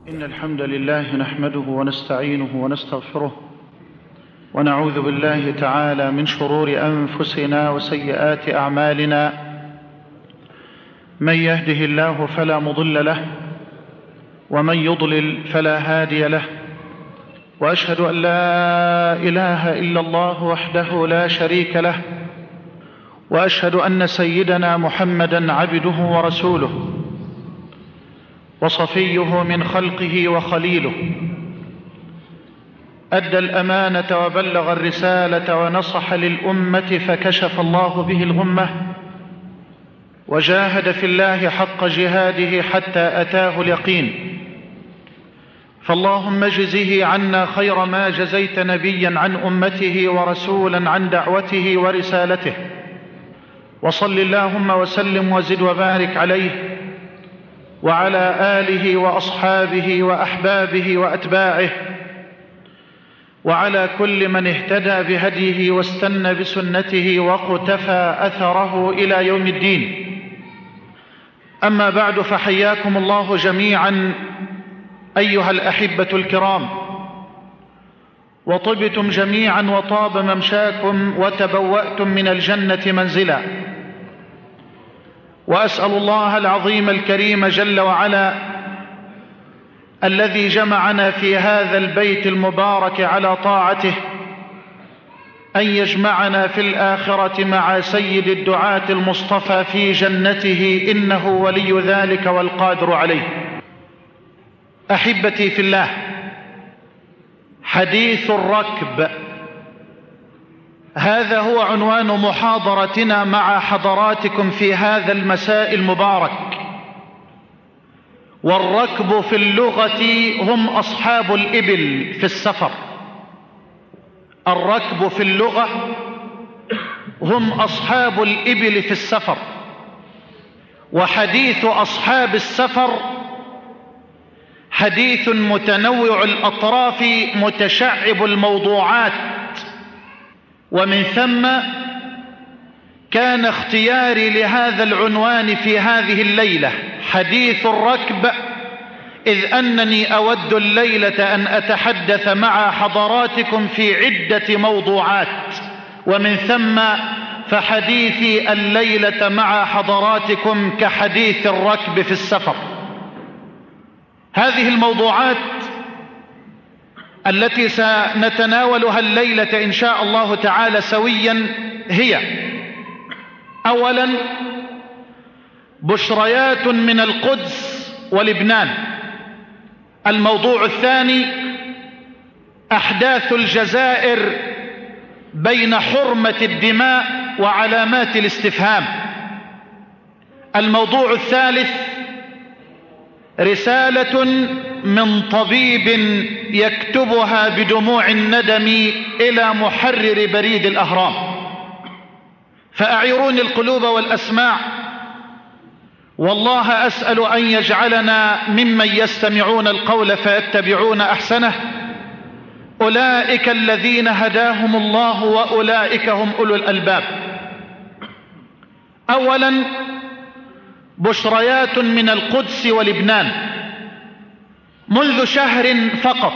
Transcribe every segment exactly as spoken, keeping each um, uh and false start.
إن الحمد لله نحمده ونستعينه ونستغفره ونعوذ بالله تعالى من شرور أنفسنا وسيئات أعمالنا. من يهده الله فلا مضل له ومن يضلل فلا هادي له، وأشهد أن لا إله إلا الله وحده لا شريك له، وأشهد أن سيدنا محمدا عبده ورسوله وصفيه من خلقه وخليله، أدى الأمانة وبلغ الرسالة ونصح للأمة فكشف الله به الغمة، وجاهد في الله حق جهاده حتى أتاه اليقين. فاللهم اجزه عنا خير ما جزيت نبيا عن أمته ورسولا عن دعوته ورسالته، وصل اللهم وسلم وزد وبارك عليه وعلى آله وأصحابه وأحبابه وأتباعه وعلى كل من اهتدى بهديه واستنى بسنته واقتفى أثره إلى يوم الدين. أما بعد، فحياكم الله جميعا أيها الأحبة الكرام، وطبتم جميعا وطاب ممشاكم وتبوأتم من الجنة منزلا. وأسأل الله العظيم الكريم جل وعلا الذي جمعنا في هذا البيت المبارك على طاعته أن يجمعنا في الآخرة مع سيد الدعاة المصطفى في جنته، إنه ولي ذلك والقادر عليه. أحبتي في الله، حديث الركب، هذا هو عنوان محاضرتنا مع حضراتكم في هذا المساء المبارك. والركب في اللغة هم أصحاب الإبل في السفر. الركب في اللغة هم أصحاب الإبل في السفر. وحديث أصحاب السفر حديث متنوع الأطراف متشعب الموضوعات، ومن ثم كان اختياري لهذا العنوان في هذه الليلة حديث الركب، إذ أنني أود الليلة أن أتحدث مع حضراتكم في عدة موضوعات، ومن ثم فحديثي الليلة مع حضراتكم كحديث الركب في السفر. هذه الموضوعات التي سنتناولها الليلة إن شاء الله تعالى سويا هي: أولا، بشريات من القدس ولبنان. الموضوع الثاني، أحداث الجزائر بين حرمة الدماء وعلامات الاستفهام. الموضوع الثالث، رسالة من طبيب يكتبها بدموع الندم إلى محرر بريد الأهرام. فأعيروني القلوب والأسماع، والله أسأل أن يجعلنا ممن يستمعون القول فيتبعون أحسنه. أولئك الذين هداهم الله وأولئك هم أولو الألباب. أولا، بشريات من القدس ولبنان. منذ شهر فقط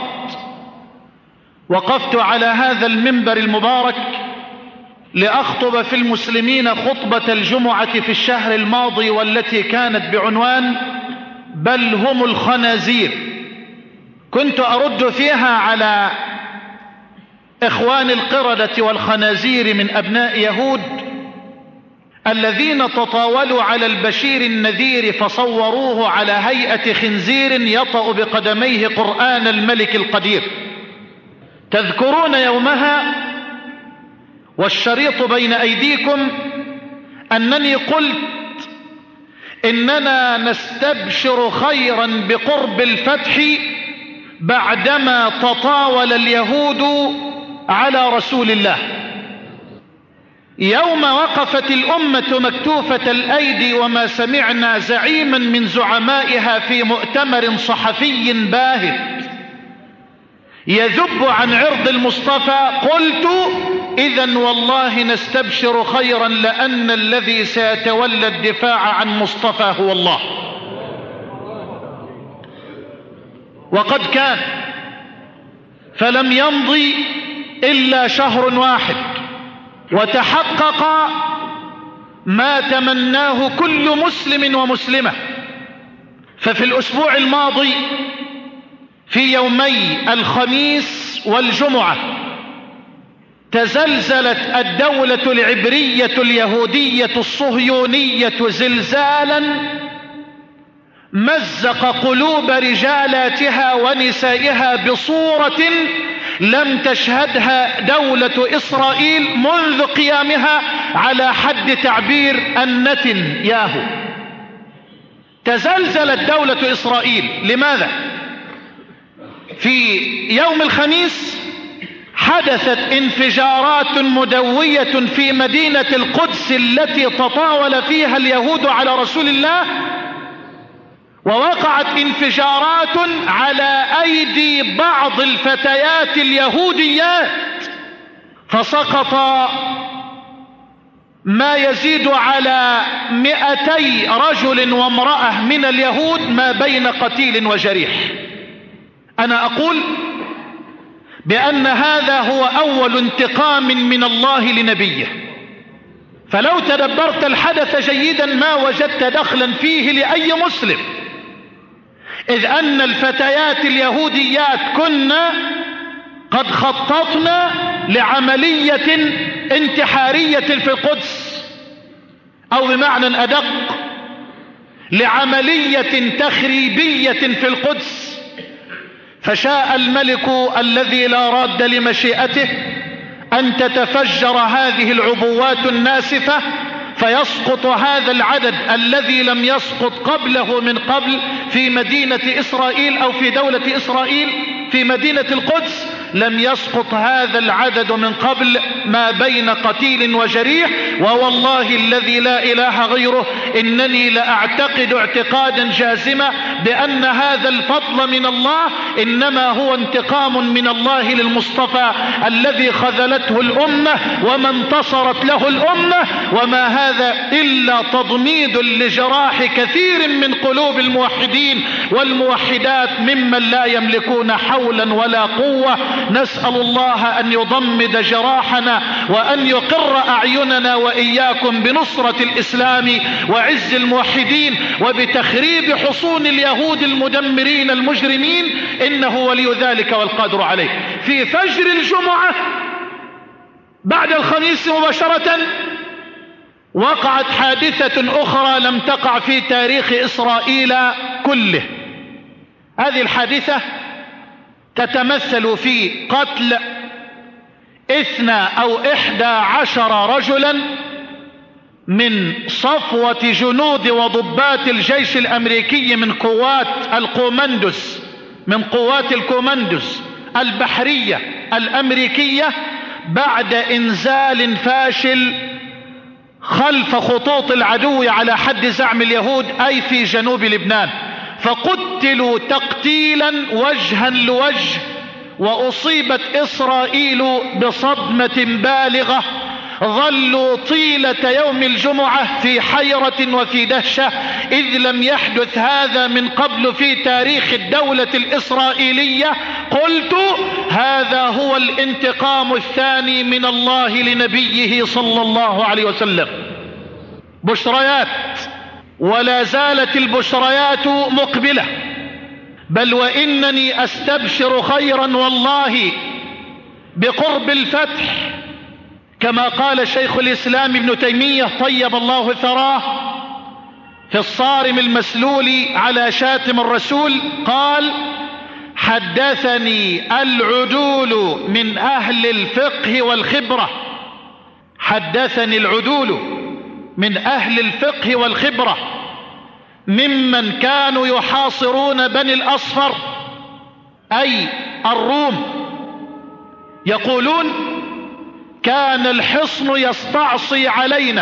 وقفت على هذا المنبر المبارك لأخطب في المسلمين خطبة الجمعة في الشهر الماضي، والتي كانت بعنوان بل هم الخنازير. كنت أرد فيها على إخوان القردة والخنازير من أبناء يهود الذين تطاولوا على البشير النذير فصوروه على هيئة خنزير يطأ بقدميه قرآن الملك القدير. تذكرون يومها والشريط بين أيديكم أنني قلت إننا نستبشر خيرا بقرب الفتح بعدما تطاول اليهود على رسول الله. يوم وقفت الأمة مكتوفة الأيدي وما سمعنا زعيما من زعمائها في مؤتمر صحفي باهت يذب عن عرض المصطفى، قلت إذن والله نستبشر خيرا، لأن الذي سيتولى الدفاع عن مصطفى هو الله. وقد كان، فلم يمضي إلا شهر واحد وتحقق ما تمناه كل مسلم ومسلمة. ففي الأسبوع الماضي في يومي الخميس والجمعة تزلزلت الدولة العبرية اليهودية الصهيونية زلزالا مزق قلوب رجالاتها ونسائها بصورة لم تشهدها دولة إسرائيل منذ قيامها على حد تعبير النتنياهو. تزلزلت دولة إسرائيل. لماذا؟ في يوم الخميس حدثت انفجارات مدوية في مدينة القدس التي تطاول فيها اليهود على رسول الله، ووقعت انفجارات على أيدي بعض الفتيات اليهوديات، فسقط ما يزيد على مئتي رجل وامرأة من اليهود ما بين قتيل وجريح. أنا أقول بأن هذا هو أول انتقام من الله لنبيه، فلو تدبرت الحدث جيدا ما وجدت دخلا فيه لأي مسلم، إذ أن الفتيات اليهوديات كنا قد خططنا لعملية انتحارية في القدس، أو بمعنى أدق لعملية تخريبية في القدس، فشاء الملك الذي لا راد لمشيئته أن تتفجر هذه العبوات الناسفة فيسقط هذا العدد الذي لم يسقط قبله من قبل في مدينة إسرائيل أو في دولة إسرائيل في مدينة القدس، لم يسقط هذا العدد من قبل ما بين قتيل وجريح. ووالله الذي لا إله غيره إنني لأعتقد اعتقادا جازما بأن هذا الفضل من الله إنما هو انتقام من الله للمصطفى الذي خذلته الأمة وما انتصرت له الأمة، وما هذا إلا تضميد لجراح كثير من قلوب الموحدين والموحدات ممن لا يملكون حولا ولا قوة. نسأل الله أن يضمد جراحنا وأن يقر أعيننا وإياكم بنصرة الإسلام وعز الموحدين وبتخريب حصون اليهود المدمرين المجرمين، إنه ولي ذلك والقادر عليه. في فجر الجمعة بعد الخميس مباشرة وقعت حادثة أخرى لم تقع في تاريخ إسرائيل كله. هذه الحادثة تتمثل في قتل اثنى أو إحدى عشر رجلا من صفوة جنود وضباط الجيش الأمريكي من قوات الكوماندوس من قوات الكوماندوس البحرية الأمريكية بعد إنزال فاشل خلف خطوط العدو على حد زعم اليهود أي في جنوب لبنان، فقتلوا تقتيلا وجها لوجه. وأصيبت إسرائيل بصدمة بالغة، ظلوا طيلة يوم الجمعة في حيرة وفي دهشة، إذ لم يحدث هذا من قبل في تاريخ الدولة الإسرائيلية. قلت هذا هو الانتقام الثاني من الله لنبيه صلى الله عليه وسلم. بشريات، ولا زالت البشريات مقبلة، بل وإنني أستبشر خيرا والله بقرب الفتح، كما قال شيخ الإسلام ابن تيمية طيب الله ثراه في الصارم المسلول على شاتم الرسول، قال: حدثني العدول من أهل الفقه والخبرة حدثني العدول من أهل الفقه والخبرة ممن كانوا يحاصرون بني الأصفر أي الروم، يقولون: كان الحصن يستعصي علينا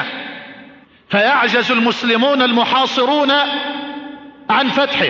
فيعجز المسلمون المحاصرون عن فتحه.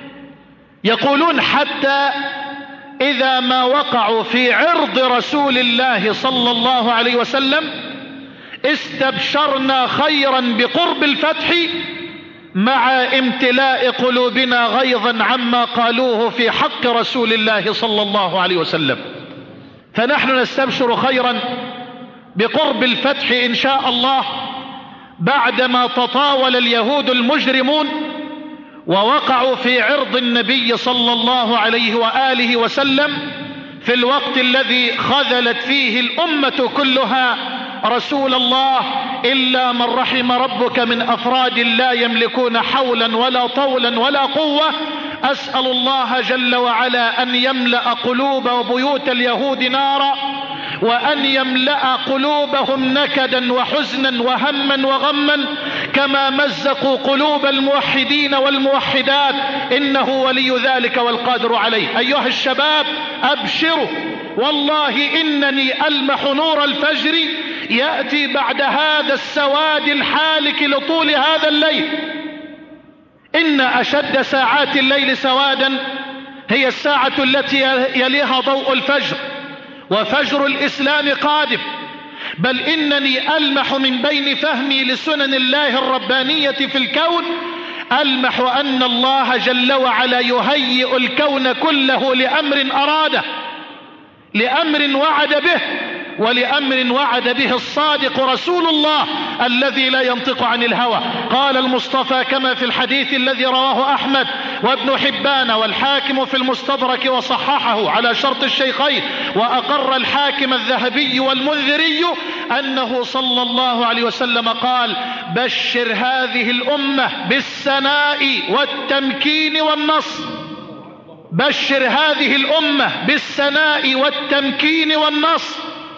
يقولون حتى إذا ما وقعوا في عرض رسول الله صلى الله عليه وسلم استبشرنا خيرا بقرب الفتح مع امتلاء قلوبنا غيظا عما قالوه في حق رسول الله صلى الله عليه وسلم. فنحن نستبشر خيرا بقرب الفتح إن شاء الله، بعدما تطاول اليهود المجرمون ووقعوا في عرض النبي صلى الله عليه وآله وسلم في الوقت الذي خذلت فيه الأمة كلها رسول الله، إلا من رحم ربك من أفراد لا يملكون حولا ولا طولا ولا قوة. أسأل الله جل وعلا أن يملأ قلوب وبيوت اليهود نارا، وأن يملأ قلوبهم نكدا وحزنا وهما وغما، كما مزقوا قلوب الموحدين والموحدات، إنه ولي ذلك والقادر عليه. أيها الشباب أبشروا، والله إنني ألمح نور الفجر يأتي بعد هذا السواد الحالك لطول هذا الليل. إن أشد ساعات الليل سوادا هي الساعة التي يليها ضوء الفجر، وفجر الإسلام قادم. بل إنني ألمح من بين فهمي لسنن الله الربانية في الكون، ألمح أن الله جل وعلا يهيئ الكون كله لأمر أراده، لأمر وعد به، ولأمر وعد به الصادق رسول الله الذي لا ينطق عن الهوى. قال المصطفى كما في الحديث الذي رواه أحمد وابن حبان والحاكم في المستدرك وصححه على شرط الشيخين، وأقر الحاكم الذهبي والمنذري، أنه صلى الله عليه وسلم قال: بشر هذه الأمة بالسناء والتمكين والنصر. بشر هذه الأمة بالسناء والتمكين والنصر.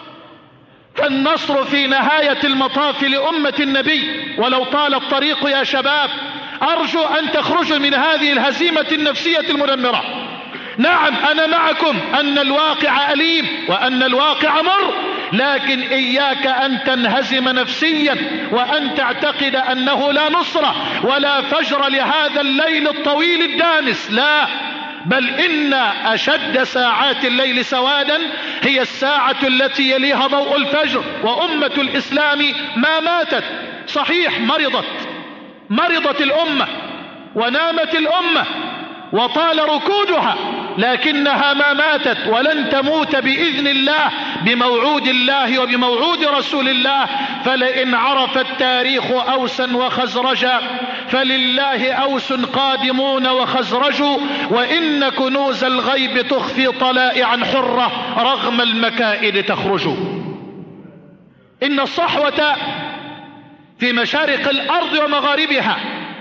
فالنصر في نهاية المطاف لأمة النبي، ولو طال الطريق يا شباب أرجو أن تخرجوا من هذه الهزيمة النفسية المدمرة. نعم أنا معكم أن الواقع أليم وأن الواقع مر، لكن إياك أن تنهزم نفسيا وأن تعتقد أنه لا نصرة ولا فجر لهذا الليل الطويل الدامس، لا، بل إن أشد ساعات الليل سوادا هي الساعة التي يليها ضوء الفجر. وأمة الإسلام ما ماتت، صحيح مرضت مرضت الأمة ونامت الأمة وطال ركودها، لكنها ما ماتت ولن تموت بإذن الله بموعود الله وبموعود رسول الله. فلئن عرف التاريخ أوسا وخزرجا فلله أوس قادمون وخزرج، وإن كنوز الغيب تخفي طلائعا حرة رغم المكائد تخرج. إن الصحوة في مشارق الأرض ومغاربها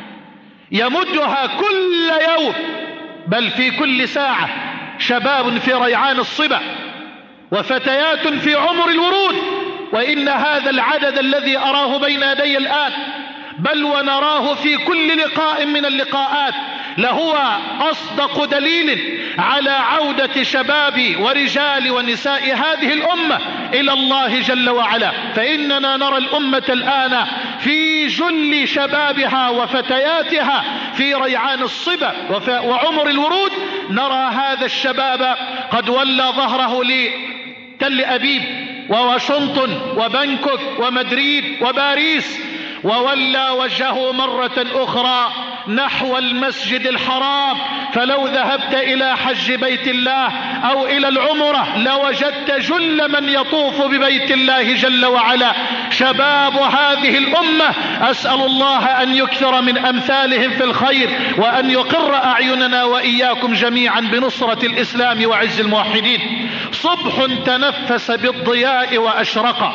يمدها كل يوم بل في كل ساعة شباب في ريعان الصبا وفتيات في عمر الورود، وإن هذا العدد الذي أراه بين يدي الآن بل ونراه في كل لقاء من اللقاءات لهو أصدق دليل على عودة شباب ورجال ونساء هذه الأمة إلى الله جل وعلا. فإننا نرى الأمة الآن في جل شبابها وفتياتها في ريعان الصبا وعمر الورود، نرى هذا الشباب قد ولى ظهره لتل أبيب وواشنطن وبنكوك ومدريد وباريس، وولى وجهه مرة أخرى نحو المسجد الحرام. فلو ذهبت إلى حج بيت الله أو إلى العمرة لوجدت جل من يطوف ببيت الله جل وعلا شباب هذه الأمة. أسأل الله أن يكثر من أمثالهم في الخير، وأن يقر أعيننا وإياكم جميعا بنصرة الإسلام وعز الموحدين. صبح تنفس بالضياء وأشرق،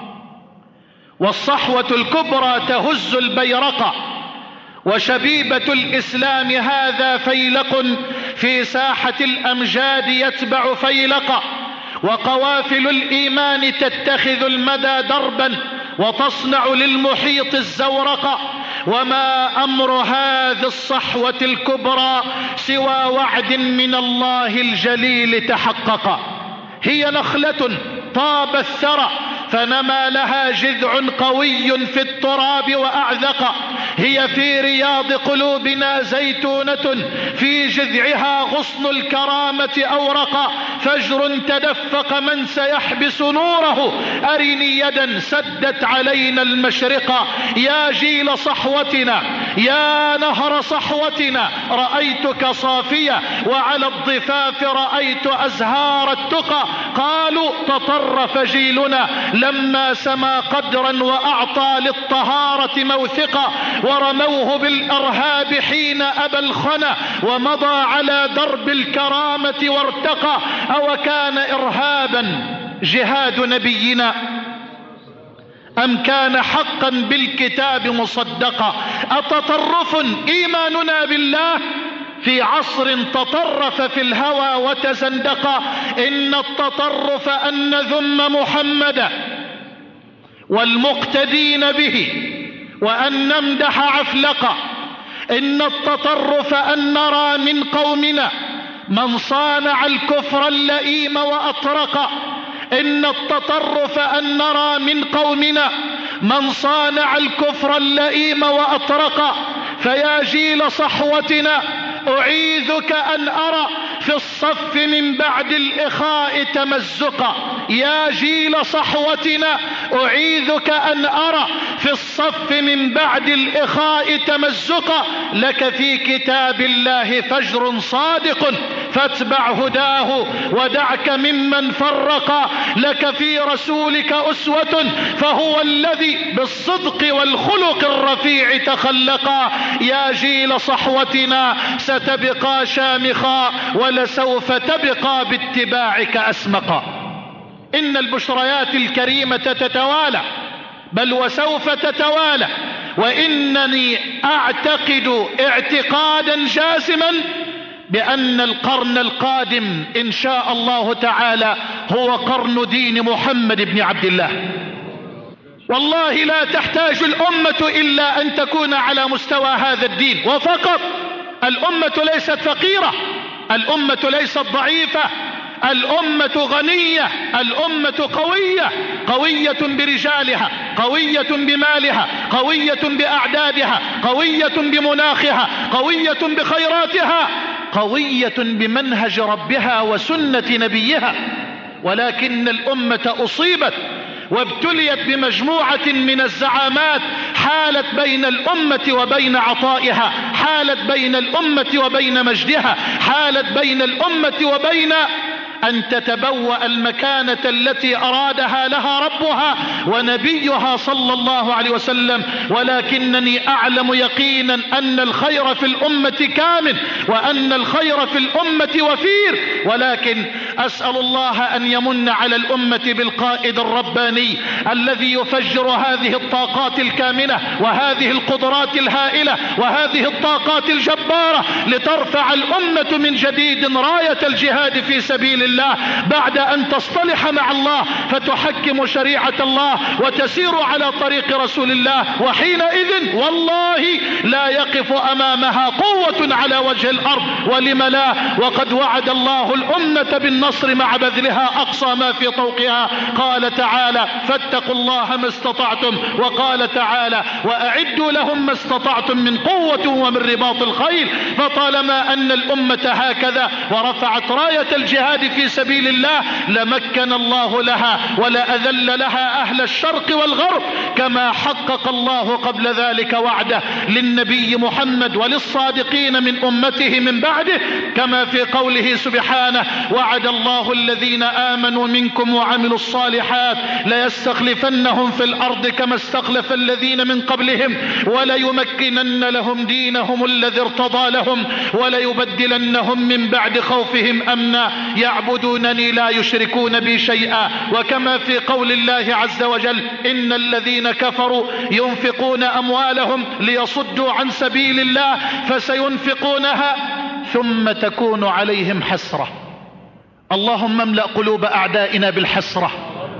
والصحوة الكبرى تهز البيرق، وشبيبة الإسلام هذا فيلق في ساحة الأمجاد يتبع فيلق، وقوافل الإيمان تتخذ المدى دربا وتصنع للمحيط الزورق. وما أمر هذه الصحوة الكبرى سوى وعد من الله الجليل تحقق. هي نخلة طاب الثرى فنما لها جذع قوي في التراب وأعذق، هي في رياض قلوبنا زيتونة في جذعها غصن الكرامة أورق. فجر تدفق من سيحبس نوره، أرني يدا سدت علينا المشرق. يا جيل صحوتنا يا نهر صحوتنا رأيتك صافية، وعلى الضفاف رأيت أزهار التقى. قالوا تطرف جيلنا لما سما قدرا وأعطى للطهارة موثقا، ورموه بالإرهاب حين أبى الخنا، ومضى على درب الكرامة وارتقى. أو كان إرهابا جهاد نبينا أم كان حقا بالكتاب مصدقا؟ أتطرف إيماننا بالله في عصر تطرف في الهوى وتزندقا؟ إن التطرف أن نذم محمدا والمقتدين به وأن نمدح عفلقا. إن التطرف أن نرى من قومنا من صانع الكفر اللئيم وأطرقا. إن التطرف أن نرى من قومنا من صانع الكفر اللئيم وأطرقا. فيا جيل صحوتنا أعيذك أن أرى في الصف من بعد الإخاء تمزقا. يا جيل صحوتنا أعيذك أن أرى في الصف من بعد الإخاء تمزقا. لك في كتاب الله فجر صادق فاتبع هداه ودعك ممن فرقا. لك في رسولك أسوة فهو الذي بالصدق والخلق الرفيع تخلقا. يا جيل صحوتنا ستبقى شامخا ولسوف تبقى باتباعك أسمقا. إن البشريات الكريمة تتوالى، بل وسوف تتوالى، وإنني أعتقد اعتقادا جازما بأن القرن القادم إن شاء الله تعالى هو قرن دين محمد بن عبد الله. والله لا تحتاج الأمة إلا أن تكون على مستوى هذا الدين وفقط. الأمة ليست فقيرة، الأمة ليست ضعيفة، الأمة غنية، الأمة قوية، قوية برجالها، قوية بمالها، قوية بأعدادها، قوية بمناخها، قوية بخيراتها، قوية بمنهج ربها وسنة نبيها. ولكن الأمة أصيبت وابتليت بمجموعة من الزعامات، حالت بين الأمة وبين عطائها، حالت بين الأمة وبين مجدها، حالت بين الأمة وبين أن تتبوأ المكانة التي أرادها لها ربها ونبيها صلى الله عليه وسلم. ولكنني أعلم يقينا أن الخير في الأمة كامل، وأن الخير في الأمة وفير. ولكن أسأل الله أن يمن على الأمة بالقائد الرباني الذي يفجر هذه الطاقات الكامنة وهذه القدرات الهائلة وهذه الطاقات الجبارة لترفع الأمة من جديد راية الجهاد في سبيل الله، بعد أن تصطلح مع الله فتحكم شريعة الله وتسير على طريق رسول الله. وحينئذ والله لا يقف أمامها قوة على وجه الأرض. ولم لا؟ وقد وعد الله الأمة بالنصر مع بذلها أقصى ما في طوقها. قال تعالى فاتقوا الله ما استطعتم، وقال تعالى وأعدوا لهم ما استطعتم من قوة ومن رباط الخيل. فطالما أن الأمة هكذا ورفعت راية الجهاد في سبيل الله لمكن الله لها ولا أذل لها أهل الشرق والغرب، كما حقق الله قبل ذلك وعده للنبي محمد وللصادقين من أمته من بعده، كما في قوله سبحانه وعد الله الذين آمنوا منكم وعملوا الصالحات ليستخلفنهم في الأرض كما استخلف الذين من قبلهم وليمكنن لهم دينهم الذي ارتضى لهم وليبدلنهم من بعد خوفهم أمنا يعبدونني لا يشركون بي شيئا. وكما في قول الله عز وجل إن الذين كفروا ينفقون أموالهم ليصدوا عن سبيل الله فسينفقونها ثم تكون عليهم حسرة. اللهم املأ قلوب أعدائنا بالحسرة،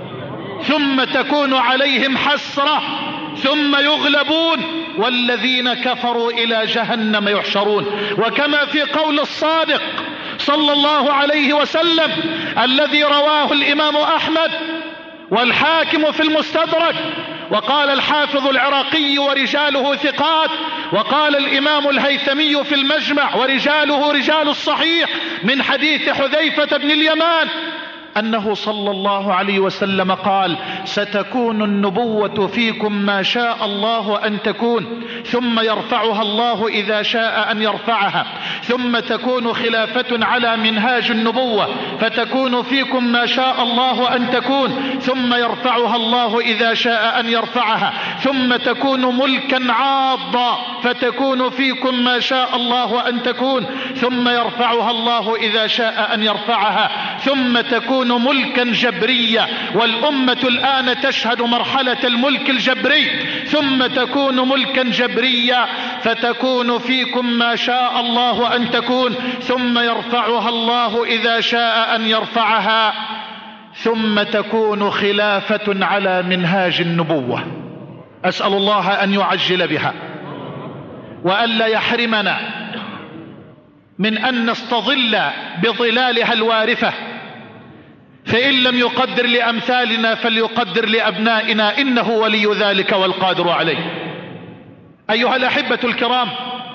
ثم تكون عليهم حسرة ثم يغلبون والذين كفروا إلى جهنم يحشرون. وكما في قول الصادق صلى الله عليه وسلم الذي رواه الإمام أحمد والحاكم في المستدرك، وقال الحافظ العراقي ورجاله ثقات، وقال الإمام الهيثمي في المجمع ورجاله رجال الصحيح من حديث حذيفة بن اليمان أنه صلى الله عليه وسلم قال: ستكون النبوة فيكم ما شاء الله أن تكون، ثم يرفعها الله إذا شاء أن يرفعها، ثم تكون خلافة على منهاج النبوة فتكون فيكم ما شاء الله أن تكون، ثم يرفعها الله إذا شاء أن يرفعها، ثم تكون ملكا عاضا فتكون فيكم ما شاء الله أن تكون، ثم يرفعها الله إذا شاء أن يرفعها، ثم تكون ملكا جبريا، والأمة الآن تشهد مرحلة الملك الجبري، ثم تكون ملكا جبريا فتكون فيكم ما شاء الله أن تكون، ثم يرفعها الله إذا شاء أن يرفعها، ثم تكون خلافة على منهاج النبوة. أسأل الله أن يعجل بها وألا يحرمنا من أن نستظل بظلالها الوارفة، فإن لم يقدر لأمثالنا فليقدر لأبنائنا، إنه ولي ذلك والقادر عليه. أيها الأحبة الكرام،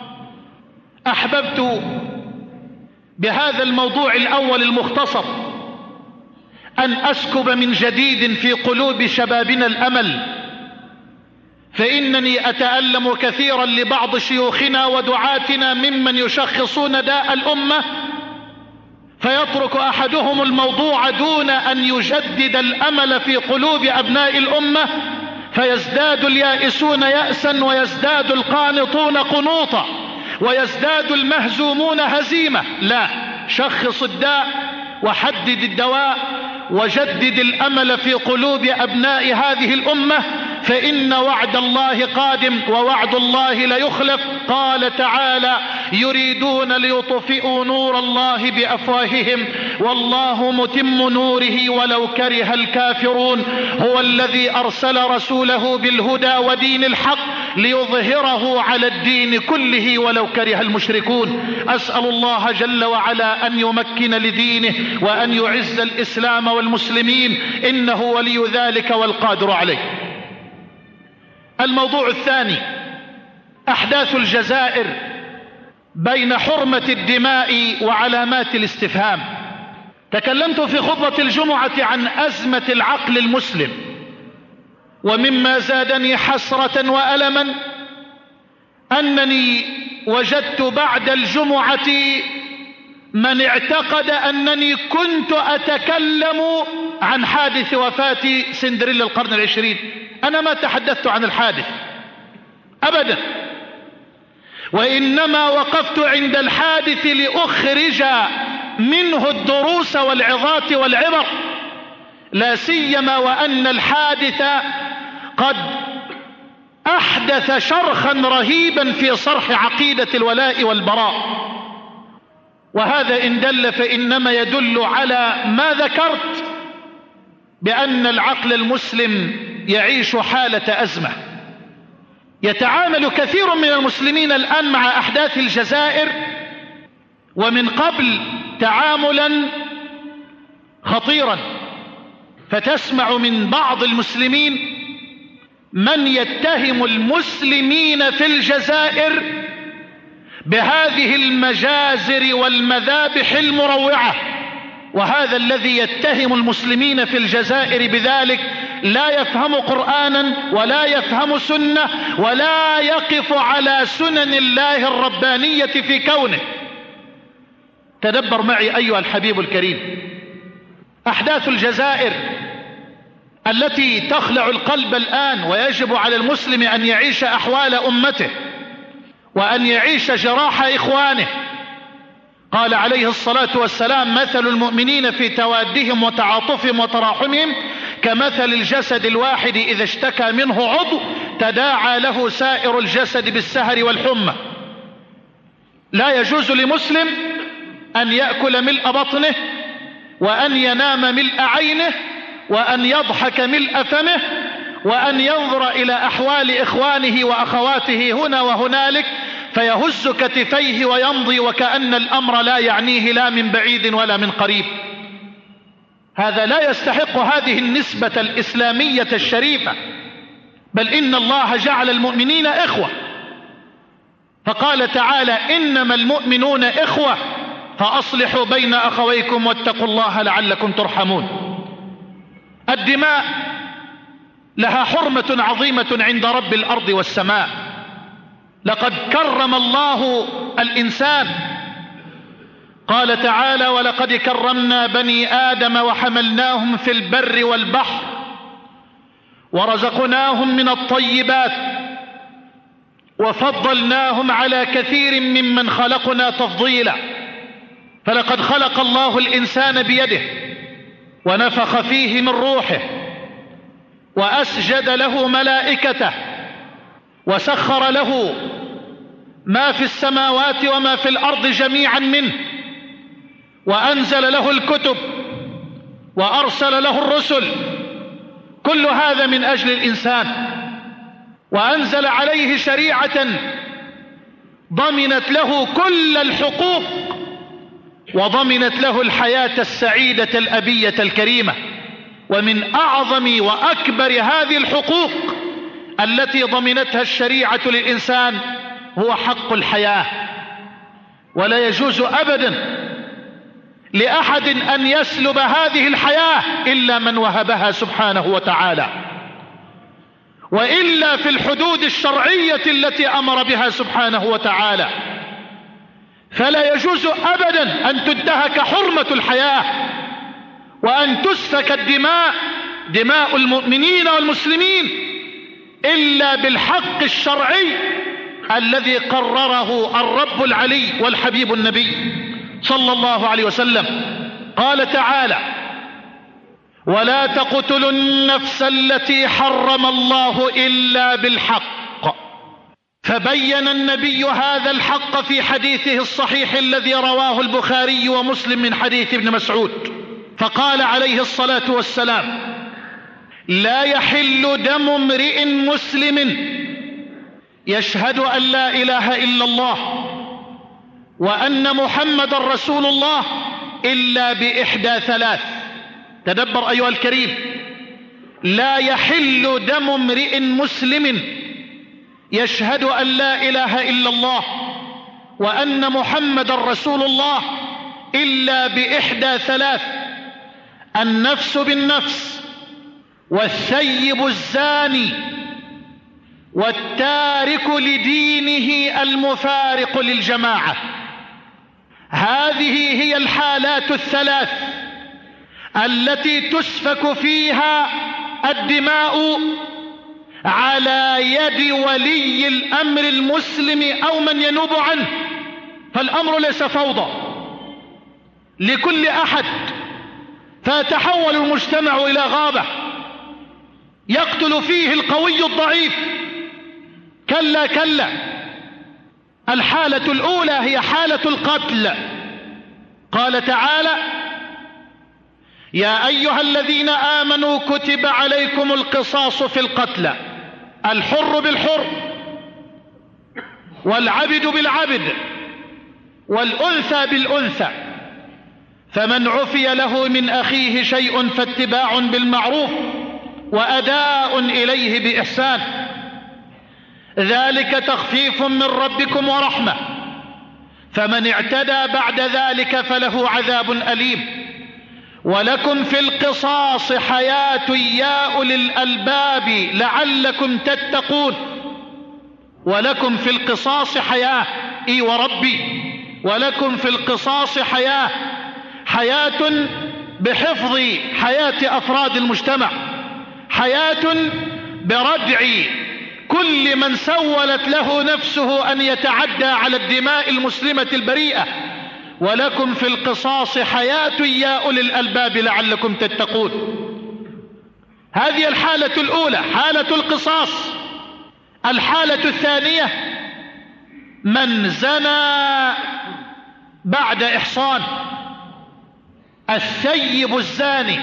أحببت بهذا الموضوع الأول المختصر أن أسكب من جديد في قلوب شبابنا الأمل، فإنني أتألم كثيرا لبعض شيوخنا ودعاتنا ممن يشخصون داء الأمة، فيترك أحدهم الموضوع دون أن يجدد الأمل في قلوب أبناء الأمة، فيزداد اليائسون يأسا ويزداد القانطون قنوطا ويزداد المهزومون هزيمة. لا، شخص الداء وحدد الدواء وجدد الأمل في قلوب أبناء هذه الأمة، فإن وعد الله قادم ووعد الله ليخلف. قال تعالى: يريدون ليطفئوا نور الله بأفواههم والله متم نوره ولو كره الكافرون. هو الذي أرسل رسوله بالهدى ودين الحق ليظهره على الدين كله ولو كره المشركون. أسأل الله جل وعلا أن يمكن لدينه وأن يعز الإسلام والمسلمين، إنه ولي ذلك والقادر عليه. الموضوع الثاني: أحداث الجزائر بين حرمة الدماء وعلامات الاستفهام. تكلمت في خطبة الجمعة عن أزمة العقل المسلم، ومما زادني حسرة وألما أنني وجدت بعد الجمعة من اعتقد أنني كنت أتكلم عن حادث وفاة سندريلا القرن العشرين. أنا ما تحدثت عن الحادث أبدا، وإنما وقفت عند الحادث لأخرج منه الدروس والعظات والعبر، لا سيما وأن الحادث قد أحدث شرخا رهيبا في صرح عقيدة الولاء والبراء، وهذا إن دل فإنما يدل على ما ذكرت، بأن العقل المسلم يعيش حالة أزمة. يتعامل كثير من المسلمين الآن مع أحداث الجزائر ومن قبل تعاملا خطيرا، فتسمع من بعض المسلمين من يتهم المسلمين في الجزائر بهذه المجازر والمذابح المروعة، وهذا الذي يتهم المسلمين في الجزائر بذلك لا يفهم قرآنا ولا يفهم سنة ولا يقف على سنن الله الربانية في كونه. تدبر معي أيها الحبيب الكريم، أحداث الجزائر التي تخلع القلب الآن، ويجب على المسلم أن يعيش أحوال أمته وأن يعيش جراح إخوانه. قال عليه الصلاة والسلام: مثل المؤمنين في توادهم وتعاطفهم وتراحمهم كمثل الجسد الواحد إذا اشتكى منه عضو تداعى له سائر الجسد بالسهر والحمى. لا يجوز لمسلم أن يأكل ملء بطنه وأن ينام ملء عينه وأن يضحك ملء فمه وأن ينظر إلى أحوال إخوانه وأخواته هنا وهنالك فيهز كتفيه ويمضي وكأن الأمر لا يعنيه لا من بعيد ولا من قريب. هذا لا يستحق هذه النسبة الإسلامية الشريفة، بل إن الله جعل المؤمنين إخوة، فقال تعالى: إنما المؤمنون إخوة، فأصلحوا بين أخويكم واتقوا الله لعلكم ترحمون. الدماء لها حرمة عظيمة عند رب الأرض والسماء. لقد كرم الله الإنسان، قال تعالى: ولقد كرمنا بني آدم وحملناهم في البر والبحر ورزقناهم من الطيبات وفضلناهم على كثير ممن خلقنا تفضيلا. فلقد خلق الله الإنسان بيده ونفخ فيه من روحه وأسجد له ملائكته وسخر له ما في السماوات وما في الأرض جميعا منه، وأنزل له الكتب وأرسل له الرسل، كل هذا من أجل الإنسان. وأنزل عليه شريعة ضمنت له كل الحقوق وضمنت له الحياة السعيدة الأبية الكريمة. ومن أعظم وأكبر هذه الحقوق التي ضمنتها الشريعة للإنسان هو حق الحياة. ولا يجوز أبدا لأحد أن يسلب هذه الحياة إلا من وهبها سبحانه وتعالى، وإلا في الحدود الشرعية التي أمر بها سبحانه وتعالى. فلا يجوز أبدا أن تنتهك حرمة الحياة وأن تسفك الدماء، دماء المؤمنين والمسلمين، إلا بالحق الشرعي الذي قرره الرب العلي والحبيب النبي صلى الله عليه وسلم. قال تعالى: ولا تقتلوا النفس التي حرم الله إلا بالحق. فبين النبي هذا الحق في حديثه الصحيح الذي رواه البخاري ومسلم من حديث ابن مسعود، فقال عليه الصلاة والسلام: لا يحل دم امرئ مسلم يشهد أن لا إله إلا الله وأن محمد رسول الله إلا بإحدى ثلاث. تدبر أيها الكريم: لا يحل دم امرئ مسلم يشهد أن لا إله إلا الله وأن محمد رسول الله إلا بإحدى ثلاث: النفس بالنفس، والثيب الزاني، والتارك لدينه المفارق للجماعة. هذه هي الحالات الثلاث التي تسفك فيها الدماء على يد ولي الأمر المسلم أو من ينوب عنه. فالأمر ليس فوضى لكل أحد فيتحول المجتمع إلى غابة يقتل فيه القوي الضعيف. كلا كلا، الحالة الأولى هي حالة القتل. قال تعالى: يا أيها الذين آمنوا كتب عليكم القصاص في القتلى، الحر بالحر والعبد بالعبد والأنثى بالأنثى، فمن عفي له من أخيه شيء فاتباع بالمعروف وأداء إليه بإحسان، ذلك تخفيف من ربكم ورحمة، فمن اعتدى بعد ذلك فله عذاب أليم. ولكم في القصاص حياة يا أولي الألباب لعلكم تتقون. ولكم في القصاص حياة، اي وربي، ولكم في القصاص حياة، حياة بحفظ حياة أفراد المجتمع، حياة بردع كل من سولت له نفسه أن يتعدى على الدماء المسلمة البريئة. ولكم في القصاص حياة يا أولي الألباب لعلكم تتقون. هذه الحالة الأولى، حالة القصاص. الحالة الثانية: من زنى بعد إحصان، الثيب الزاني.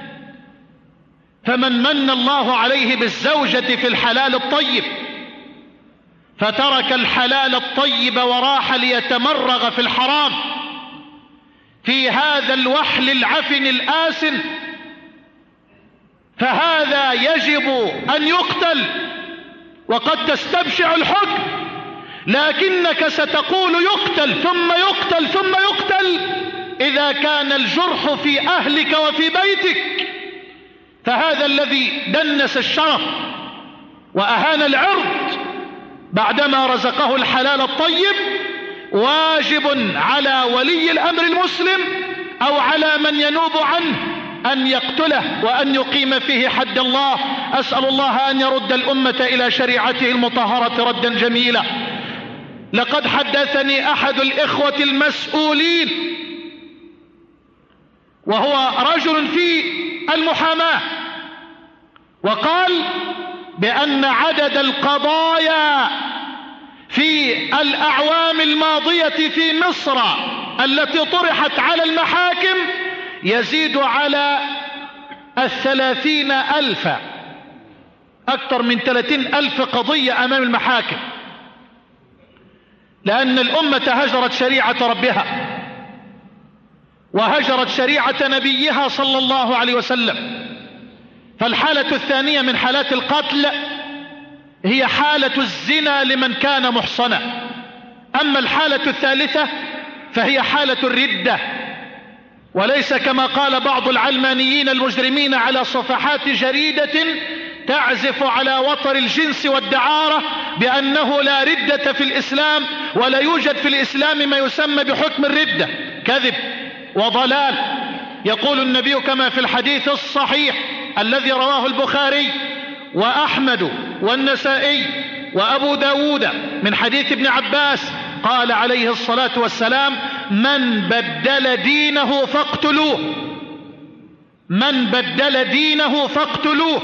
فمن من الله عليه بالزوجة في الحلال الطيب فترك الحلال الطيب وراح ليتمرغ في الحرام في هذا الوحل العفن الآسن، فهذا يجب أن يقتل. وقد تستبشع الحكم لكنك ستقول يقتل ثم يقتل ثم يقتل إذا كان الجرح في أهلك وفي بيتك. فهذا الذي دنس الشرف وأهان العرض بعدما رزقه الحلال الطيب واجب على ولي الأمر المسلم أو على من ينوب عنه أن يقتله وأن يقيم فيه حد الله. أسأل الله أن يرد الأمة إلى شريعته المطهرة ردا جميلا. لقد حدثني أحد الإخوة المسؤولين وهو رجل في المحاماة وقال بأن عدد القضايا في الأعوام الماضية في مصر التي طرحت على المحاكم يزيد على الثلاثين ألفا، أكثر من ثلاثين ألف قضية أمام المحاكم، لأن الأمة هجرت شريعة ربها وهجرت شريعة نبيها صلى الله عليه وسلم. فالحالة الثانية من حالات القتل هي حالة الزنا لمن كان محصنا. أما الحالة الثالثة فهي حالة الردة، وليس كما قال بعض العلمانيين المجرمين على صفحات جريدة تعزف على وتر الجنس والدعارة بأنه لا ردة في الإسلام ولا يوجد في الإسلام ما يسمى بحكم الردة. كذب وضلال. يقول النبي كما في الحديث الصحيح الذي رواه البخاري وأحمد والنسائي وأبو داود من حديث ابن عباس قال عليه الصلاة والسلام: من بدل دينه فاقتلوه، من بدل دينه فاقتلوه.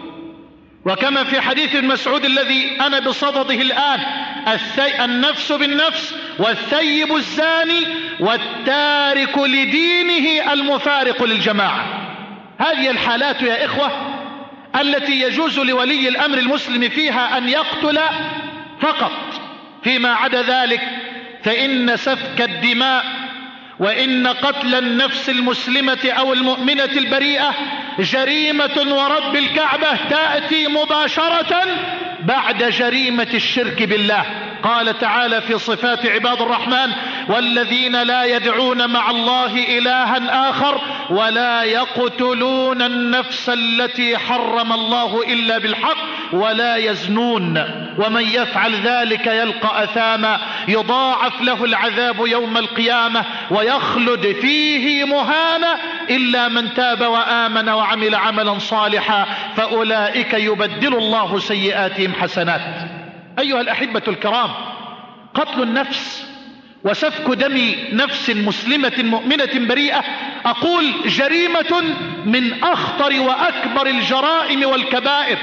وكما في حديث ابن مسعود الذي أنا بصدده الآن: النفس بالنفس والثيب الزاني والتارك لدينه المفارق للجماعة. هذه الحالات يا إخوة التي يجوز لولي الأمر المسلم فيها أن يقتل فقط. فيما عدا ذلك فإن سفك الدماء وإن قتل النفس المسلمة أو المؤمنة البريئة جريمة ورب الكعبة تأتي مباشرة بعد جريمة الشرك بالله. قال تعالى في صفات عباد الرحمن: والذين لا يدعون مع الله إلها آخر ولا يقتلون النفس التي حرم الله إلا بالحق ولا يزنون ومن يفعل ذلك يلقى أثاما يضاعف له العذاب يوم القيامة ويخلد فيه مهانا إلا من تاب وآمن وعمل عملا صالحا فأولئك يبدل الله سيئاتهم حسنات. أيها الأحبة الكرام، قتل النفس وسفك دم نفس مسلمة مؤمنة بريئة أقول جريمة من أخطر وأكبر الجرائم والكبائر.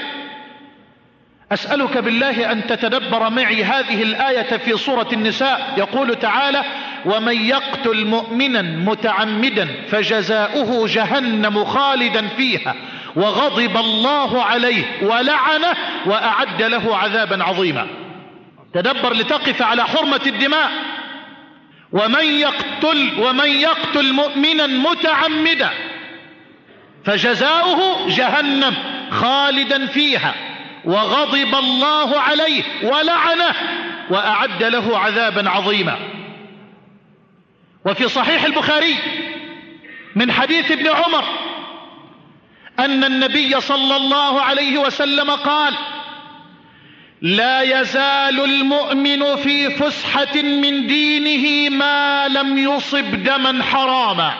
أسألك بالله أن تتدبر معي هذه الآية في سورة النساء. يقول تعالى: ومن يقتل مؤمنا متعمدا فجزاؤه جهنم خالدا فيها وغضب الله عليه ولعنه وأعد له عذابا عظيما. تدبر لتقف على حرمة الدماء. ومن يقتل ومن يقتل مؤمنا متعمدا فجزاؤه جهنم خالدا فيها وغضب الله عليه ولعنه وأعد له عذابا عظيما. وفي صحيح البخاري من حديث ابن عمر أن النبي صلى الله عليه وسلم قال: لا يزال المؤمن في فسحة من دينه ما لم يصب دما حراما.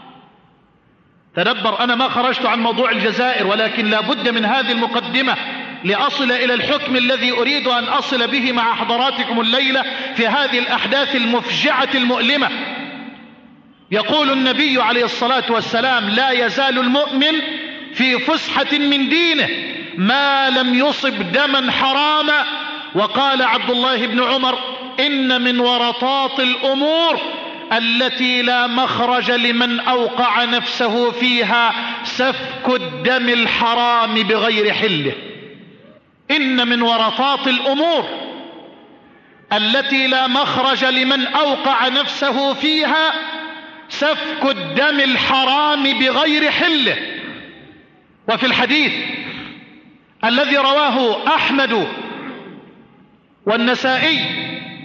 تدبر، أنا ما خرجت عن موضوع الجزائر، ولكن لا بد من هذه المقدمة لأصل إلى الحكم الذي أريد أن أصل به مع حضراتكم الليلة في هذه الأحداث المفجعة المؤلمة. يقول النبي عليه الصلاة والسلام: لا يزال المؤمن في فسحة من دينه ما لم يصب دما حراما. وقال عبد الله بن عمر: إن من ورطات الأمور التي لا مخرج لمن أوقع نفسه فيها سفك الدم الحرام بغير حله. إن من ورطات الأمور التي لا مخرج لمن أوقع نفسه فيها سفك الدم الحرام بغير حله. وفي الحديث الذي رواه أحمد والنسائي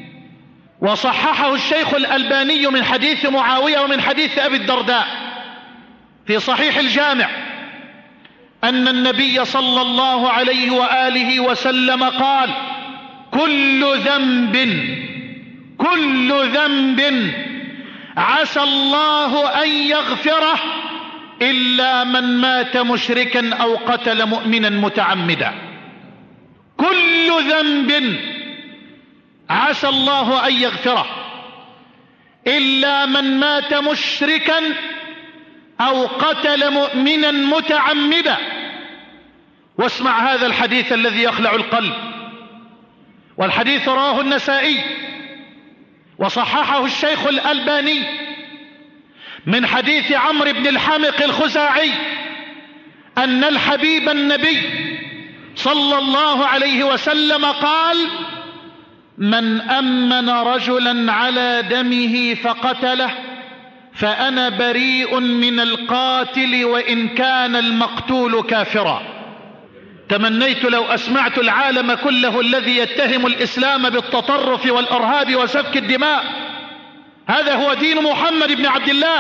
وصححه الشيخ الألباني من حديث معاوية ومن حديث أبي الدرداء في صحيح الجامع أن النبي صلى الله عليه وآله وسلم قال: كل ذنب كل ذنب عسى الله أن يغفره إلا من مات مشركا أو قتل مؤمنا متعمدا. كل ذنب عسى الله أن يغفره إلا من مات مشركا أو قتل مؤمنا متعمدا. واسمع هذا الحديث الذي يخلع القلب، والحديث رواه النسائي وصححه الشيخ الألباني من حديث عمرو بن الحمق الخزاعي أن الحبيب النبي صلى الله عليه وسلم قال: من أمن رجلا على دمه فقتله فأنا بريء من القاتل وإن كان المقتول كافرا. تمنيت لو أسمعت العالم كله الذي يتهم الإسلام بالتطرف والإرهاب وسفك الدماء. هذا هو دين محمد بن عبد الله،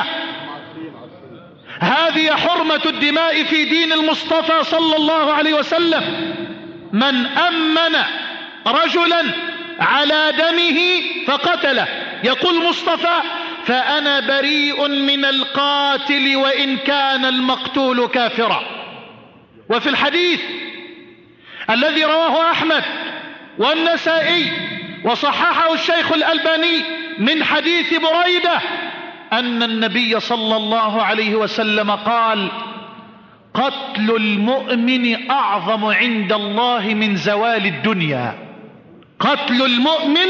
هذه حرمة الدماء في دين المصطفى صلى الله عليه وسلم. من أمن رجلا على دمه فقتله، يقول مصطفى: فأنا بريء من القاتل وإن كان المقتول كافرا. وفي الحديث الذي رواه أحمد والنسائي وصححه الشيخ الألباني من حديث بريدة أن النبي صلى الله عليه وسلم قال: قتل المؤمن أعظم عند الله من زوال الدنيا. قتل المؤمن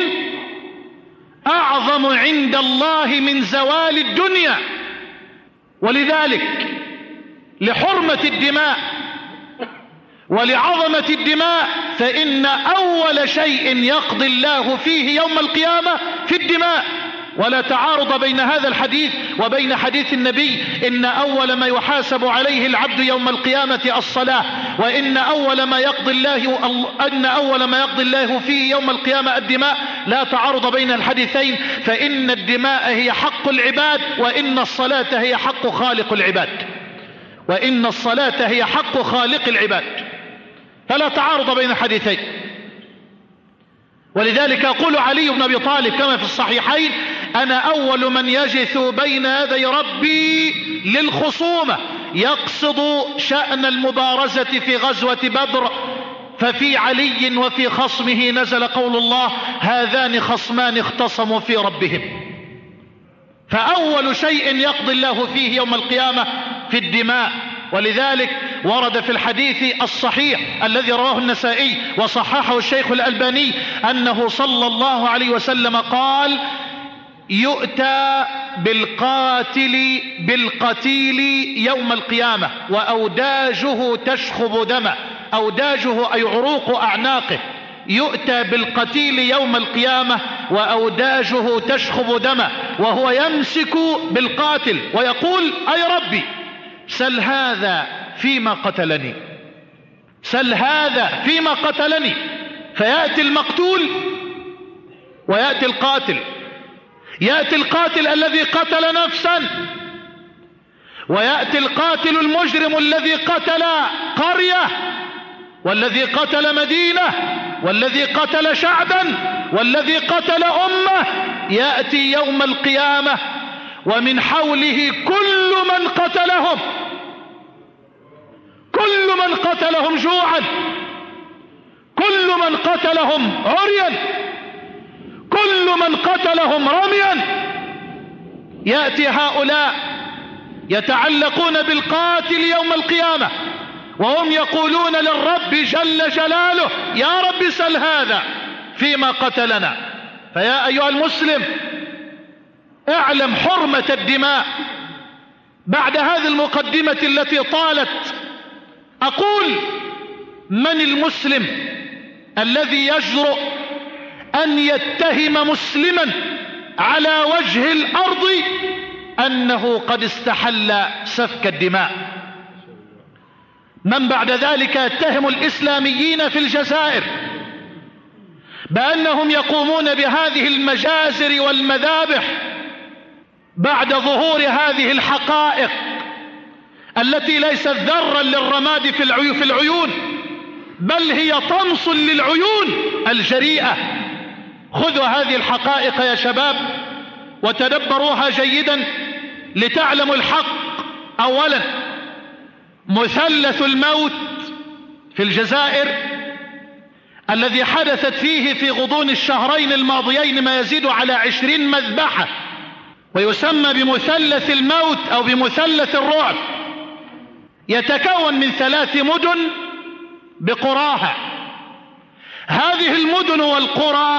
أعظم عند الله من زوال الدنيا. ولذلك لحرمة الدماء ولعظمة الدماء فإن أول شيء يقضي الله فيه يوم القيامة في الدماء. ولا تعارض بين هذا الحديث وبين حديث النبي: إن أول ما يحاسب عليه العبد يوم القيامة الصلاة، وإن أول ما يقضي الله أن أول ما يقضي الله فيه يوم القيامة الدماء. لا تعارض بين الحديثين، فإن الدماء هي حق العباد، وإن الصلاة هي حق خالق العباد وإن الصلاة هي حق خالق العباد، فلا تعارض بين الحديثين. ولذلك يقول علي بن أبي طالب كما في الصحيحين: أنا أول من يجث بين يدي ربي للخصومة، يقصد شأن المبارزة في غزوة بدر. ففي علي وفي خصمه نزل قول الله: هذان خصمان اختصموا في ربهم. فأول شيء يقضي الله فيه يوم القيامة في الدماء. ولذلك ورد في الحديث الصحيح الذي رواه النسائي وصححه الشيخ الألباني أنه صلى الله عليه وسلم قال: يؤتى بالقاتل بالقتيل يوم القيامة وأوداجه تشخب دمه. أوداجه أي عروق أعناقه. يؤتى بالقتيل يوم القيامة وأوداجه تشخب دمه وهو يمسك بالقاتل ويقول: أي ربي سل هذا فيما قتلني، سل هذا فيما قتلني. فيأتي المقتول ويأتي القاتل. يأتي القاتل الذي قتل نفسا، ويأتي القاتل المجرم الذي قتل قرية، والذي قتل مدينة، والذي قتل شعبا، والذي قتل أمة. يأتي يوم القيامة ومن حوله كل من قتلهم، كل من قتلهم جوعا، كل من قتلهم عريا، كل من قتلهم رميا. يأتي هؤلاء يتعلقون بالقاتل يوم القيامة وهم يقولون للرب جل جلاله: يا رب سل هذا فيما قتلنا. فيا أيها المسلم اعلم حرمة الدماء. بعد هذه المقدمة التي طالت أقول: من المسلم الذي يجرؤ أن يتهم مسلما على وجه الأرض أنه قد استحل سفك الدماء؟ من بعد ذلك يتهم الإسلاميين في الجزائر بأنهم يقومون بهذه المجازر والمذابح بعد ظهور هذه الحقائق التي ليست ذرا للرماد في العيون، بل هي طمس للعيون الجريئة. خذوا هذه الحقائق يا شباب وتدبروها جيدا لتعلموا الحق. أولا، مثلث الموت في الجزائر الذي حدثت فيه في غضون الشهرين الماضيين ما يزيد على عشرين مذبحة، ويسمى بمثلث الموت أو بمثلث الرعب، يتكون من ثلاث مدن بقراها. هذه المدن والقرى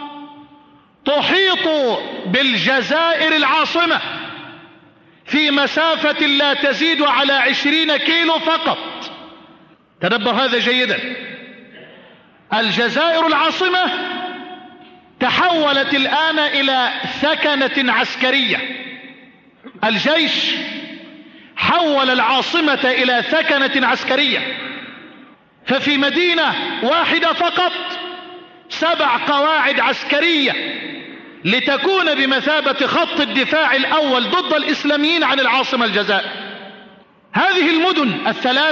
تحيط بالجزائر العاصمة في مسافة لا تزيد على عشرين كيلو فقط. تدبر هذا جيدا. الجزائر العاصمة تحولت الآن إلى ثكنة عسكرية. الجيش حول العاصمة إلى ثكنة عسكرية، ففي مدينة واحدة فقط سبع قواعد عسكرية لتكون بمثابة خط الدفاع الأول ضد الإسلاميين عن العاصمة الجزائر. هذه المدن الثلاث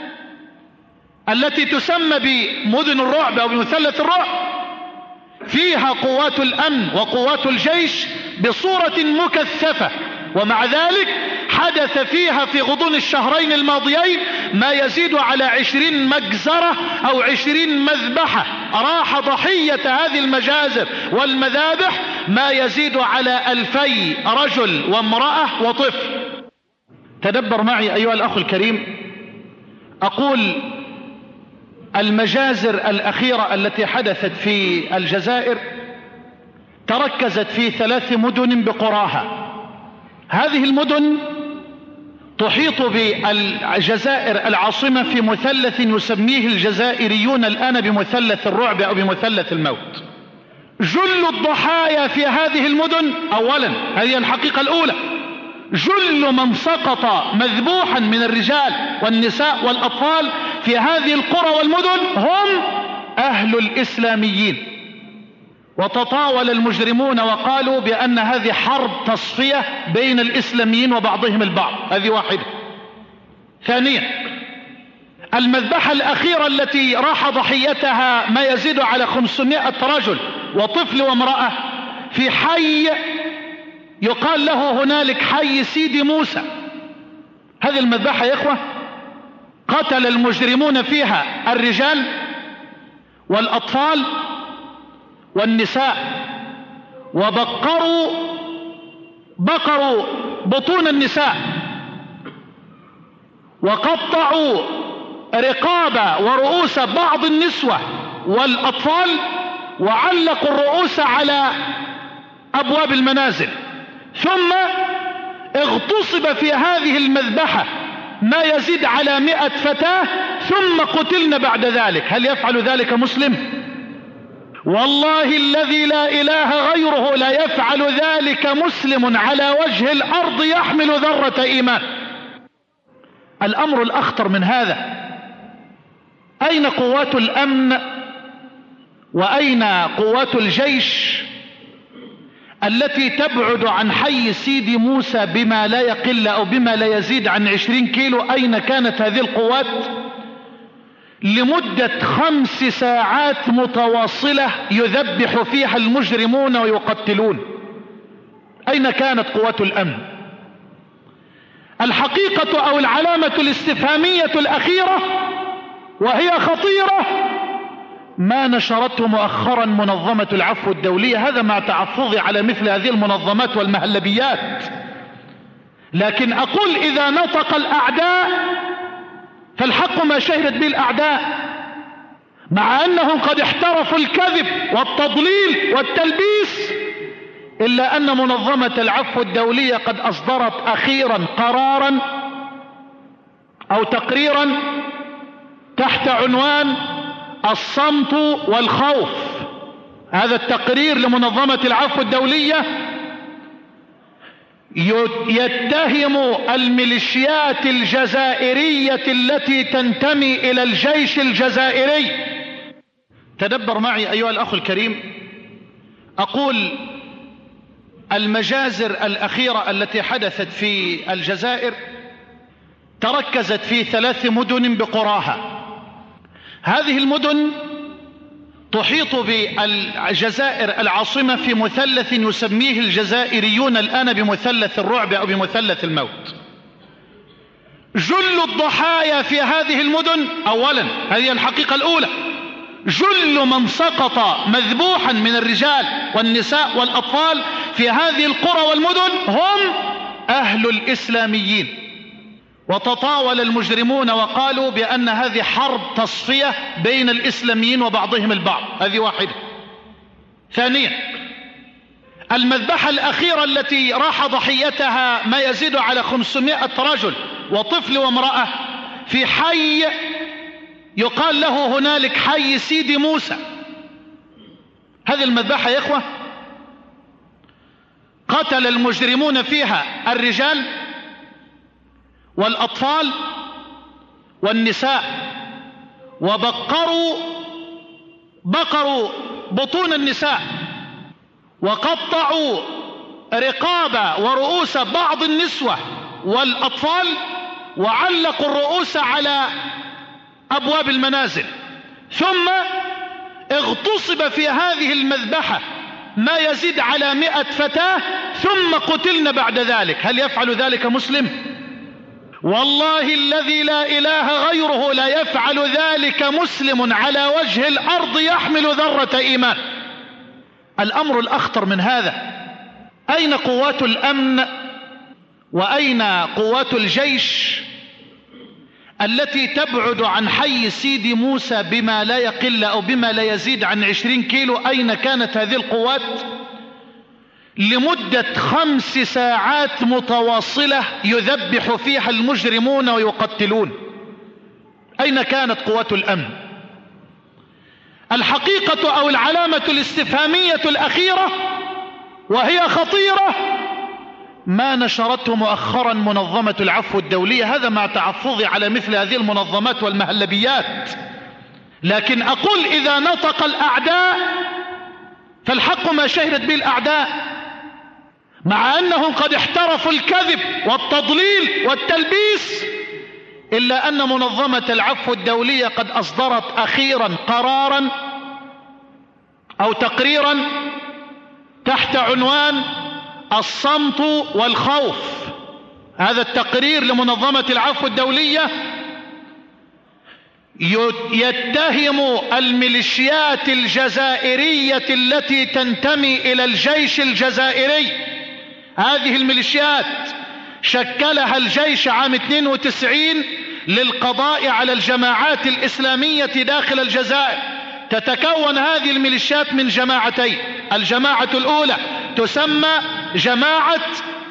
التي تسمى بمدن الرعب أو بمثلث الرعب فيها قوات الأمن وقوات الجيش بصورة مكثفة، ومع ذلك حدث فيها في غضون الشهرين الماضيين ما يزيد على عشرين مجزرة أو عشرين مذبحة. راح ضحية هذه المجازر والمذابح ما يزيد على ألفي رجل وامرأة وطفل. تدبر معي أيها الأخ الكريم. أقول المجازر الأخيرة التي حدثت في الجزائر تركزت في ثلاث مدن بقراها. هذه المدن تحيط بالجزائر العاصمة في مثلث يسميه الجزائريون الآن بمثلث الرعب أو بمثلث الموت. جل الضحايا في هذه المدن، أولا هذه الحقيقة الأولى، جل من سقط مذبوحا من الرجال والنساء والأطفال في هذه القرى والمدن هم أهل الإسلاميين. وتطاول المجرمون وقالوا بأن هذه حرب تصفية بين الإسلاميين وبعضهم البعض. هذه واحدة. ثانيا، المذبحة الأخيرة التي راح ضحيتها ما يزيد على خمسمائة رجل وطفل وامرأة في حي يقال له هنالك حي سيدي موسى. هذه المذبحة يا إخوة قتل المجرمون فيها الرجال والأطفال والنساء، وبقروا بقروا بطون النساء، وقطعوا رقاب ورؤوس بعض النسوة والأطفال، وعلقوا الرؤوس على أبواب المنازل. ثم اغتصب في هذه المذبحة ما يزيد على مئة فتاة ثم قتلن بعد ذلك. هل يفعل ذلك مسلم؟ والله الذي لا إله غيره لا يفعل ذلك مسلم على وجه الأرض يحمل ذرة إيمان. الأمر الأخطر من هذا، أين قوات الأمن وأين قوات الجيش التي تبعد عن حي سيدي موسى بما لا يقل أو بما لا يزيد عن عشرين كيلو؟ أين كانت هذه القوات لمدة خمس ساعات متواصلة يذبح فيها المجرمون ويقتلون؟ أين كانت قوات الأمن؟ الحقيقة أو العلامة الاستفهامية الأخيرة وهي خطيرة ما نشرته مؤخرا منظمة العفو الدولية، هذا مع تعفظي على مثل هذه المنظمات والمهلبيات، لكن أقول إذا نطق الأعداء فالحق ما شهدت به الأعداء، مع أنهم قد احترفوا الكذب والتضليل والتلبيس، إلا أن منظمة العفو الدولية قد أصدرت أخيرا قرارا أو تقريرا تحت عنوان الصمت والخوف. هذا التقرير لمنظمة العفو الدولية يتهم الميليشيات الجزائرية التي تنتمي إلى الجيش الجزائري تدبر معي أيها الأخ الكريم. أقول المجازر الأخيرة التي حدثت في الجزائر تركزت في ثلاث مدن بقراها. هذه المدن تحيط بالجزائر العاصمة في مثلث يسميه الجزائريون الآن بمثلث الرعب أو بمثلث الموت. جل الضحايا في هذه المدن، أولا هذه الحقيقة الأولى، جل من سقط مذبوحا من الرجال والنساء والأطفال في هذه القرى والمدن هم أهل الإسلاميين. وتطاول المجرمون وقالوا بأن هذه حرب تصفية بين الإسلاميين وبعضهم البعض. هذه واحدة. ثانيا، المذبحة الأخيرة التي راح ضحيتها ما يزيد على خمسمائة رجل وطفل وامرأة في حي يقال له هنالك حي سيدي موسى. هذه المذبحة يا إخوة قتل المجرمون فيها الرجال والأطفال والنساء، وبقروا بقروا بطون النساء، وقطعوا رقاب ورؤوس بعض النسوة والأطفال، وعلقوا الرؤوس على أبواب المنازل. ثم اغتصب في هذه المذبحة ما يزيد على مئة فتاة ثم قتلن بعد ذلك. هل يفعل ذلك مسلم؟ والله الذي لا إله غيره لا يفعل ذلك مسلم على وجه الأرض يحمل ذرة إيمان. الأمر الأخطر من هذا، أين قوات الأمن وأين قوات الجيش التي تبعد عن حي سيدي موسى بما لا يقل أو بما لا يزيد عن عشرين كيلو؟ أين كانت هذه القوات لمدة خمس ساعات متواصلة يذبح فيها المجرمون ويقتلون؟ أين كانت قوات الأمن؟ الحقيقة أو العلامة الاستفهامية الأخيرة وهي خطيرة ما نشرته مؤخرا منظمة العفو الدولية، هذا مع تحفظي على مثل هذه المنظمات والمهلبيات، لكن أقول إذا نطق الأعداء فالحق ما شهدت به الأعداء، مع أنهم قد احترفوا الكذب والتضليل والتلبيس، إلا أن منظمة العفو الدولية قد أصدرت أخيرا قرارا أو تقريرا تحت عنوان الصمت والخوف. هذا التقرير لمنظمة العفو الدولية يتهم الميليشيات الجزائرية التي تنتمي إلى الجيش الجزائري. هذه الميليشيات شكلها الجيش عام اثنين وتسعين للقضاء على الجماعات الإسلامية داخل الجزائر. تتكون هذه الميليشيات من جماعتين. الجماعة الأولى تسمى جماعة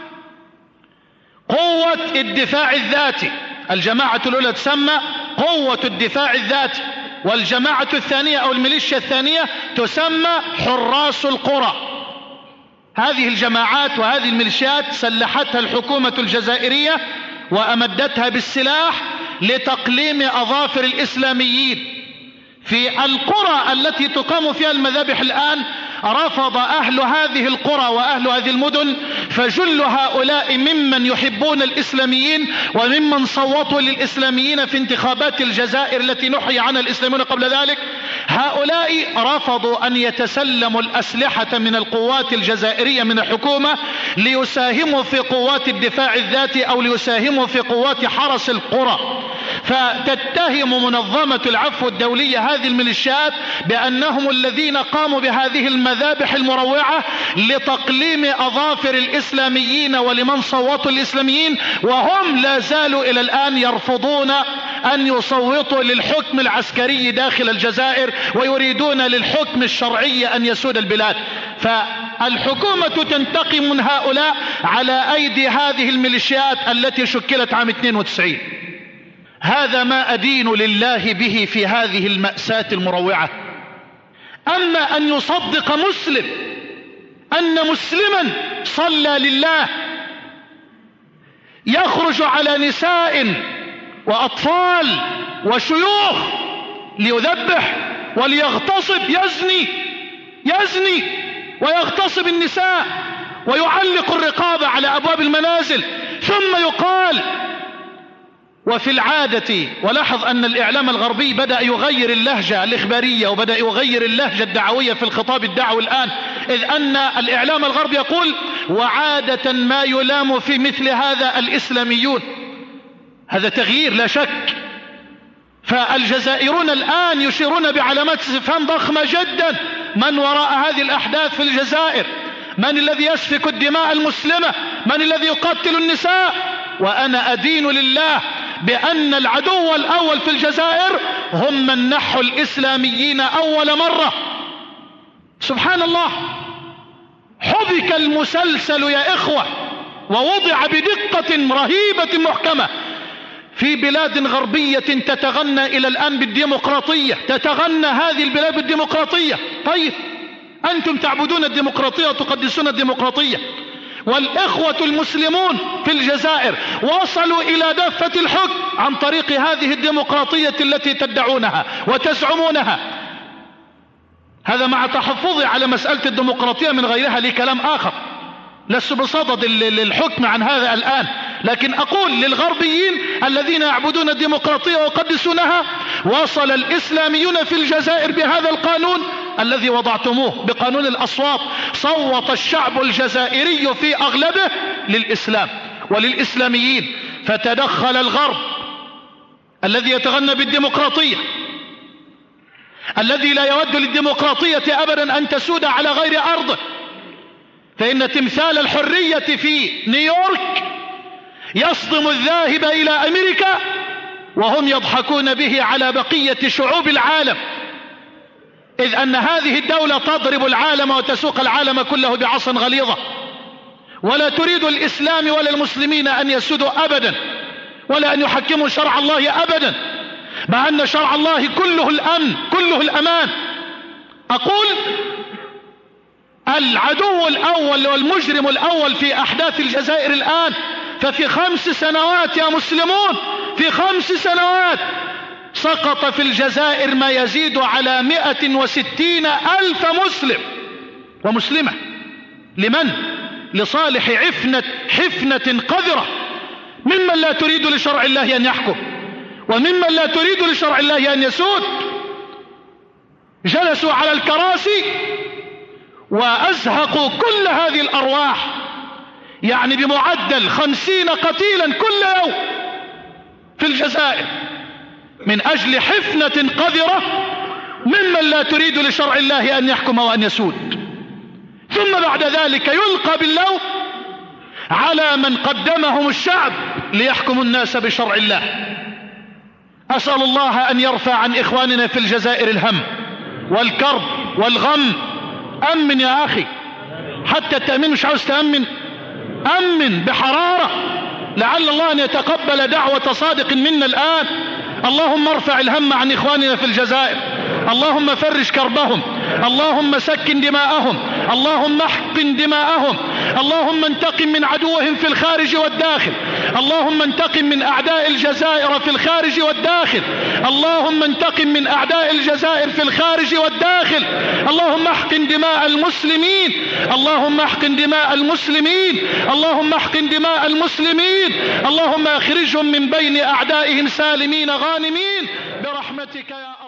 قوة الدفاع الذاتي، الجماعة الأولى تسمى قوة الدفاع الذاتي، والجماعة الثانية أو الميليشيا الثانية تسمى حراس القرى. هذه الجماعات وهذه الميليشيات سلحتها الحكومة الجزائرية وأمدتها بالسلاح لتقليم أظافر الإسلاميين. في القرى التي تقام فيها المذابح الآن رفض أهل هذه القرى وأهل هذه المدن، فجل هؤلاء ممن يحبون الإسلاميين وممن صوتوا للإسلاميين في انتخابات الجزائر التي نحي عنها الإسلاميون قبل ذلك، هؤلاء رفضوا أن يتسلموا الأسلحة من القوات الجزائرية من الحكومة ليساهموا في قوات الدفاع الذاتي أو ليساهموا في قوات حرس القرى. فتتهم منظمة العفو الدولية هذه الميليشيات بأنهم الذين قاموا بهذه المذابح المروعة لتقليم أظافر الإسلاميين ولمن صوتوا الإسلاميين، وهم لا زالوا إلى الآن يرفضون أن يصوتوا للحكم العسكري داخل الجزائر ويريدون للحكم الشرعي أن يسود البلاد. فالحكومة تنتقم من هؤلاء على أيدي هذه الميليشيات التي شكلت عام اثنين وتسعين. هذا ما أدين لله به في هذه المأساة المروعة. أما أن يصدق مسلم أن مسلما صلى لله يخرج على نساء وأطفال وشيوخ ليذبح وليغتصب، يزني يزني ويغتصب النساء ويعلق الرقاب على أبواب المنازل. ثم يقال وفي العادة، ولاحظ أن الإعلام الغربي بدأ يغير اللهجة الإخبارية وبدأ يغير اللهجة الدعوية في الخطاب الدعوي الآن، إذ أن الإعلام الغربي يقول وعادة ما يلام في مثل هذا الإسلاميون. هذا تغيير لا شك. فالجزائرون الآن يشيرون بعلامات استفهام ضخمة جدا: من وراء هذه الأحداث في الجزائر؟ من الذي يسفك الدماء المسلمة؟ من الذي يقتل النساء؟ وأنا أدين لله بأن العدو الأول في الجزائر هم من نحوا الإسلاميين أول مرة. سبحان الله، حبك المسلسل يا إخوة ووضع بدقة رهيبة محكمة في بلاد غربية تتغنى إلى الآن بالديمقراطية، تتغنى هذه البلاد بالديمقراطية. طيب أنتم تعبدون الديمقراطية وتقدسون الديمقراطية، والإخوة المسلمون في الجزائر وصلوا إلى دفة الحكم عن طريق هذه الديمقراطية التي تدعونها وتزعمونها. هذا مع تحفظي على مسألة الديمقراطية من غيرها لي كلام آخر، لست بصدد للحكم عن هذا الآن، لكن أقول للغربيين الذين يعبدون الديمقراطية ويقدسونها: وصل الإسلاميون في الجزائر بهذا القانون الذي وضعتموه بقانون الأصوات. صوت الشعب الجزائري في أغلبه للإسلام وللإسلاميين، فتدخل الغرب الذي يتغنى بالديمقراطية، الذي لا يود للديمقراطية أبدا أن تسود على غير أرضه. فإن تمثال الحرية في نيويورك يصدم الذاهب إلى أمريكا وهم يضحكون به على بقية شعوب العالم، إذ أن هذه الدولة تضرب العالم وتسوق العالم كله بعصا غليظة، ولا تريد الإسلام ولا المسلمين أن يسودوا أبدا، ولا أن يحكموا شرع الله أبدا، مع أن شرع الله كله الأمن كله الأمان. أقول العدو الأول والمجرم الأول في أحداث الجزائر الآن، ففي خمس سنوات يا مسلمون، في خمس سنوات سقط في الجزائر ما يزيد على مئة وستين ألف مسلم ومسلمة. لمن؟ لصالح عفنة حفنة قذرة ممن لا تريد لشرع الله أن يحكم وممن لا تريد لشرع الله أن يسود. جلسوا على الكراسي وأزهقوا كل هذه الأرواح، يعني بمعدل خمسين قتيلا كل يوم في الجزائر من أجل حفنة قذرة ممن لا تريد لشرع الله أن يحكم وأن يسود. ثم بعد ذلك يلقى باللوم على من قدمهم الشعب ليحكم الناس بشرع الله. أسأل الله أن يرفع عن إخواننا في الجزائر الهم والكرب والغم. أمن يا أخي، حتى التأمين مش عاوز تأمن، أمن بحرارة لعل الله أن يتقبل دعوة صادق منا الآن. اللهم ارفع الهم عن إخواننا في الجزائر، اللهم فرج كربهم، اللهم سكن دماءهم، اللهم احقن دماءهم، اللهم انتقم من عدوهم في الخارج والداخل، اللهم انتقم من أعداء الجزائر في الخارج والداخل، اللهم انتقم من أعداء الجزائر في الخارج والداخل، اللهم احقن دماء المسلمين، اللهم احقن دماء المسلمين، اللهم احقن دماء المسلمين، اللهم اخرجهم من بين أعدائهم سالمين غانمين برحمتك يا